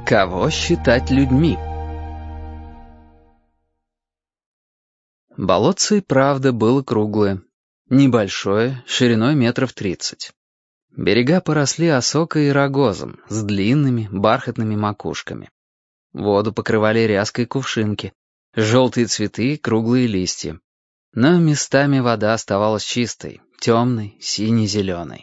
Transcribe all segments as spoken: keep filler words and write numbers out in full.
Кого считать людьми? Болотце и правда было круглое. Небольшое, шириной метров тридцать. Берега поросли осокой и рогозом, с длинными бархатными макушками. Воду покрывали ряской кувшинки, желтые цветы и круглые листья. Но местами вода оставалась чистой, темной, сине-зеленой.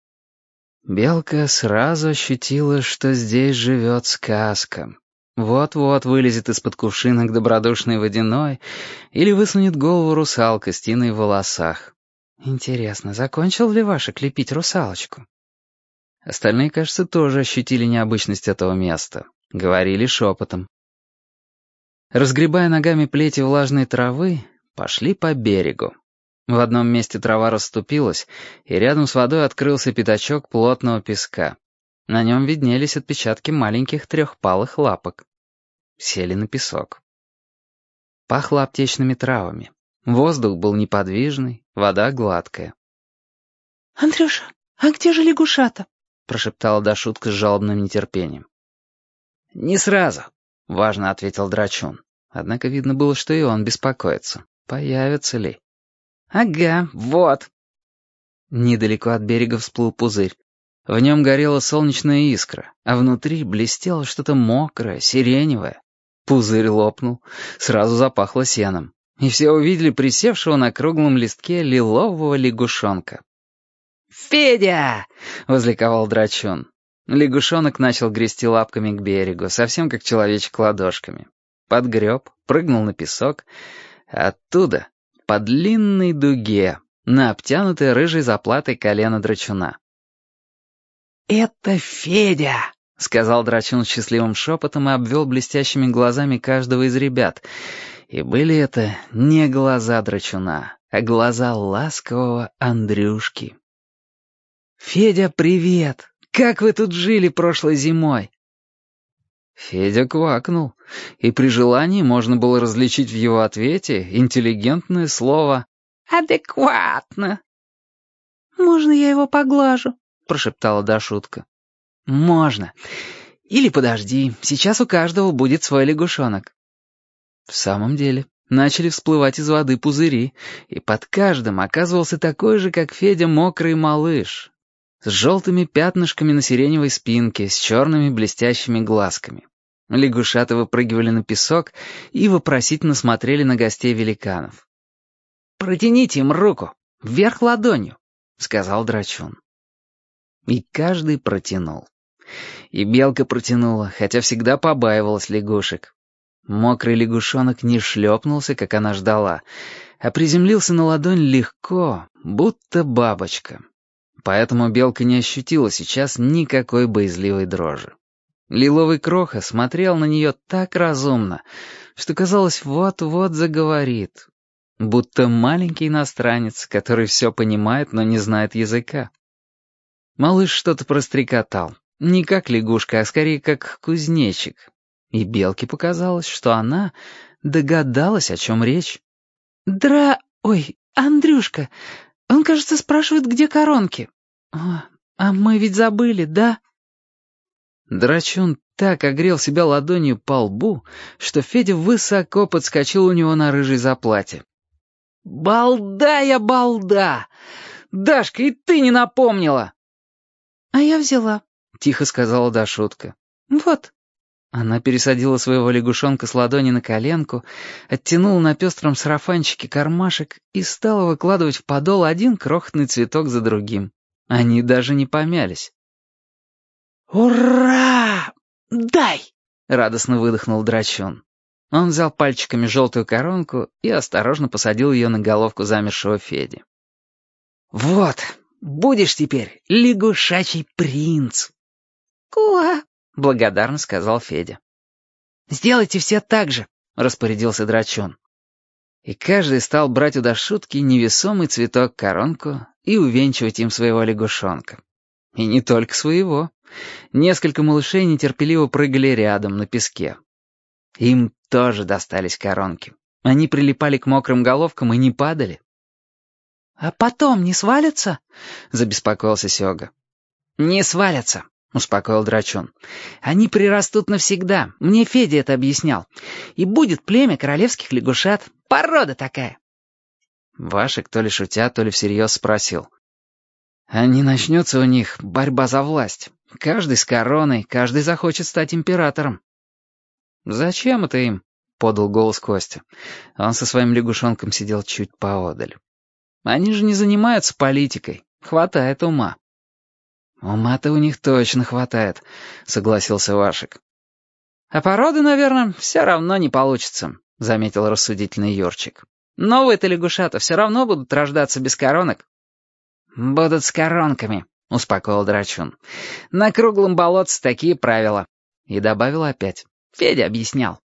Белка сразу ощутила, что здесь живет сказка. Вот-вот вылезет из-под кувшинок добродушный водяной или высунет голову русалка с тиной в волосах. Интересно, закончил ли Вашек лепить русалочку? Остальные, кажется, тоже ощутили необычность этого места. Говорили шепотом. Разгребая ногами плети влажной травы, пошли по берегу. В одном месте трава расступилась, и рядом с водой открылся пятачок плотного песка. На нем виднелись отпечатки маленьких трехпалых лапок. Сели на песок. Пахло аптечными травами. Воздух был неподвижный, вода гладкая. «Андрюша, а где же лягушата?» — прошептала Дашутка с жалобным нетерпением. «Не сразу», — важно ответил Драчун. Однако видно было, что и он беспокоится. Появятся ли? «Ага, вот». Недалеко от берега всплыл пузырь. В нем горела солнечная искра, а внутри блестело что-то мокрое, сиреневое. Пузырь лопнул, сразу запахло сеном, и все увидели присевшего на круглом листке лилового лягушонка. «Федя!» — возликовал Драчун. Лягушонок начал грести лапками к берегу, совсем как человечек ладошками. Подгреб, прыгнул на песок, а оттуда по длинной дуге на обтянутое рыжей заплатой колено Драчуна. «Это Федя!» — сказал Драчун счастливым шепотом и обвел блестящими глазами каждого из ребят. И были это не глаза Драчуна, а глаза ласкового Андрюшки. «Федя, привет! Как вы тут жили прошлой зимой?» Федя квакнул, и при желании можно было различить в его ответе интеллигентное слово «адекватно». «Можно я его поглажу?» — прошептала Дашутка. «Можно. Или подожди, сейчас у каждого будет свой лягушонок». В самом деле, начали всплывать из воды пузыри, и под каждым оказывался такой же, как Федя, мокрый малыш, с желтыми пятнышками на сиреневой спинке, с черными блестящими глазками. Лягушата выпрыгивали на песок и вопросительно смотрели на гостей великанов. «Протяните им руку, вверх ладонью», — сказал Драчун. И каждый протянул. И белка протянула, хотя всегда побаивалась лягушек. Мокрый лягушонок не шлепнулся, как она ждала, а приземлился на ладонь легко, будто бабочка. Поэтому белка не ощутила сейчас никакой боязливой дрожи. Лиловый кроха смотрел на нее так разумно, что, казалось, вот-вот заговорит. Будто маленький иностранец, который все понимает, но не знает языка. Малыш что-то прострекотал. Не как лягушка, а скорее как кузнечик. И белке показалось, что она догадалась, о чем речь. «Дра... Ой, Андрюшка, он, кажется, спрашивает, где коронки. О, а мы ведь забыли, да?» Драчун так огрел себя ладонью по лбу, что Федя высоко подскочил у него на рыжей заплате. «Балда я балда! Дашка, и ты не напомнила!» «А я взяла», — тихо сказала Дашутка. «Вот». Она пересадила своего лягушонка с ладони на коленку, оттянула на пестром сарафанчике кармашек и стала выкладывать в подол один крохотный цветок за другим. Они даже не помялись. «Ура! Дай!» — радостно выдохнул Драчун. Он взял пальчиками желтую коронку и осторожно посадил ее на головку замершего Феди. «Вот, будешь теперь лягушачий принц!» «Куа!» — благодарно сказал Федя. «Сделайте все так же!» — распорядился Драчун. И каждый стал брать у Дашутки невесомый цветок-коронку и увенчивать им своего лягушонка. И не только своего. Несколько малышей нетерпеливо прыгали рядом на песке. Им тоже достались коронки. Они прилипали к мокрым головкам и не падали. «А потом не свалятся?» — забеспокоился Сёга. «Не свалятся», — успокоил Драчун. «Они прирастут навсегда, мне Федя это объяснял. И будет племя королевских лягушат. Порода такая». Вашик то ли шутя, то ли всерьез спросил. «А не начнется у них борьба за власть? Каждый с короной, каждый захочет стать императором». «Зачем это им?» — подал голос Костя. Он со своим лягушонком сидел чуть поодаль. «Они же не занимаются политикой. Хватает ума». «Ума-то у них точно хватает», — согласился Вашик. «А породы, наверное, все равно не получится», — заметил рассудительный Ёрчик. «Новые-то лягушата все равно будут рождаться без коронок». «Будут с коронками», — успокоил Драчун. «На круглом болотце такие правила». И добавил опять. «Федя объяснял».